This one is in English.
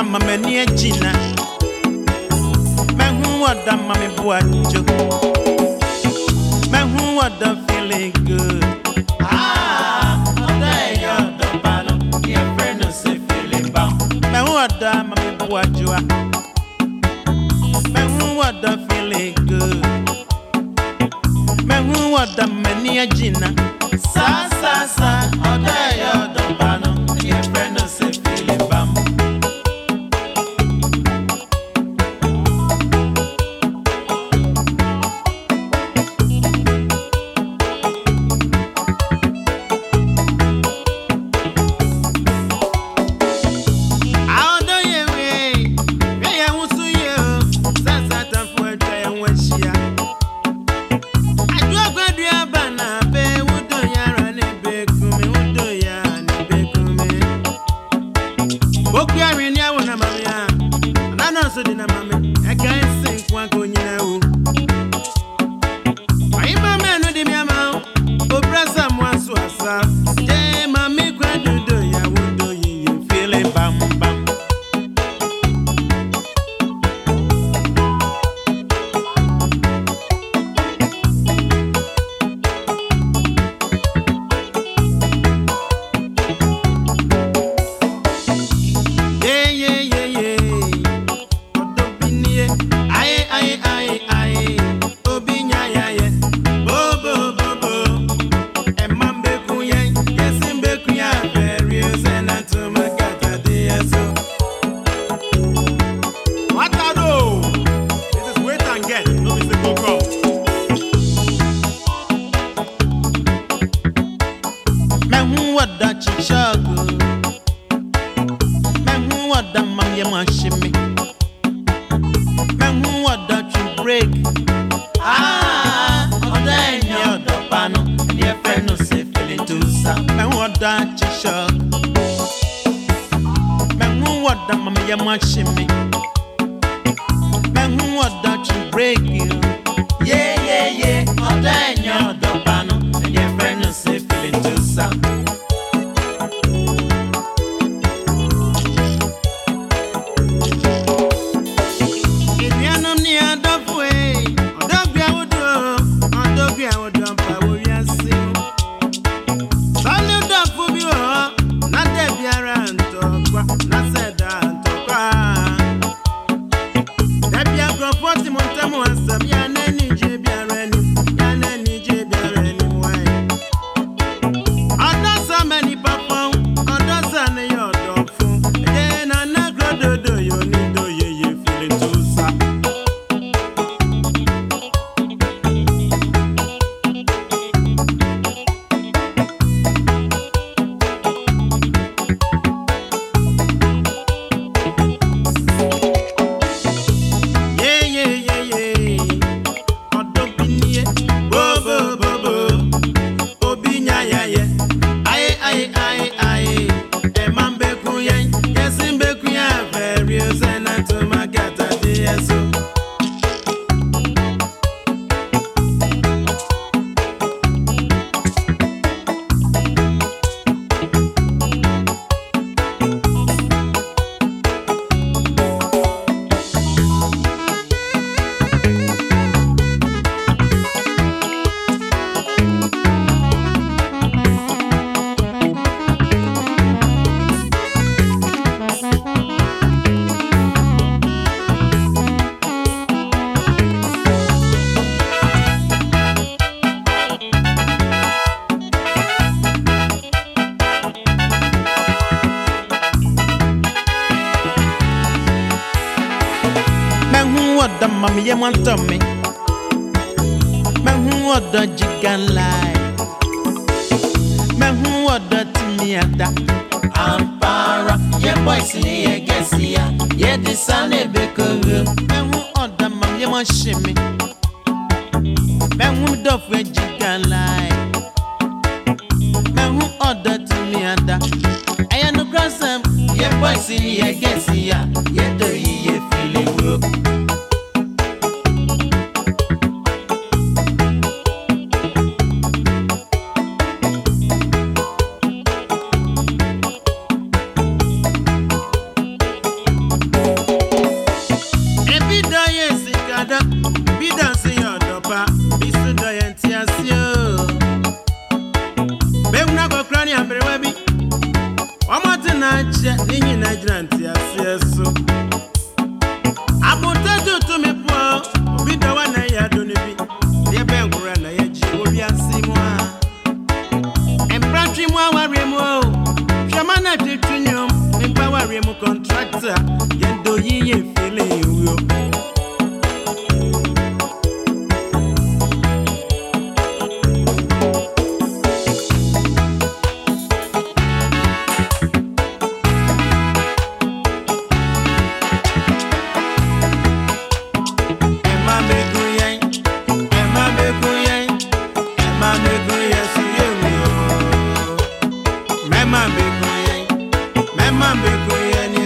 Mama meni Gina. Man who what the mommy buajo. Man who what the feeling good. Ah, there you the panel. Your friend no say feeling bound. Man who what the mommy buajo. Man who what the feeling good. Man who what the meni Gina. Sa sa sa, there you the panel. Your friend no say feeling bound. ye want to me. Man who order jigan lie. Man who order to me at that. Ampara, ye boys in ye guess ya. Ye the sun a beco. Man who order mam ye want shimmy. Man who do for jigan lie. Man who order to me at that. I am no grandson. Ye boys in ye guess ya. Ye do ye feeling good. ada bi dance yo dopa bisu do yentiasio be una go krani ambrewa bi omote na che ninyi na girantiasio so abotaju to me po bi do wa na ya do ne bi ye be ngura na ye ji obi asimu a embrantri mu aware mu o shamana tetunyom me aware mu contractor yendo yiye fele yo Mama be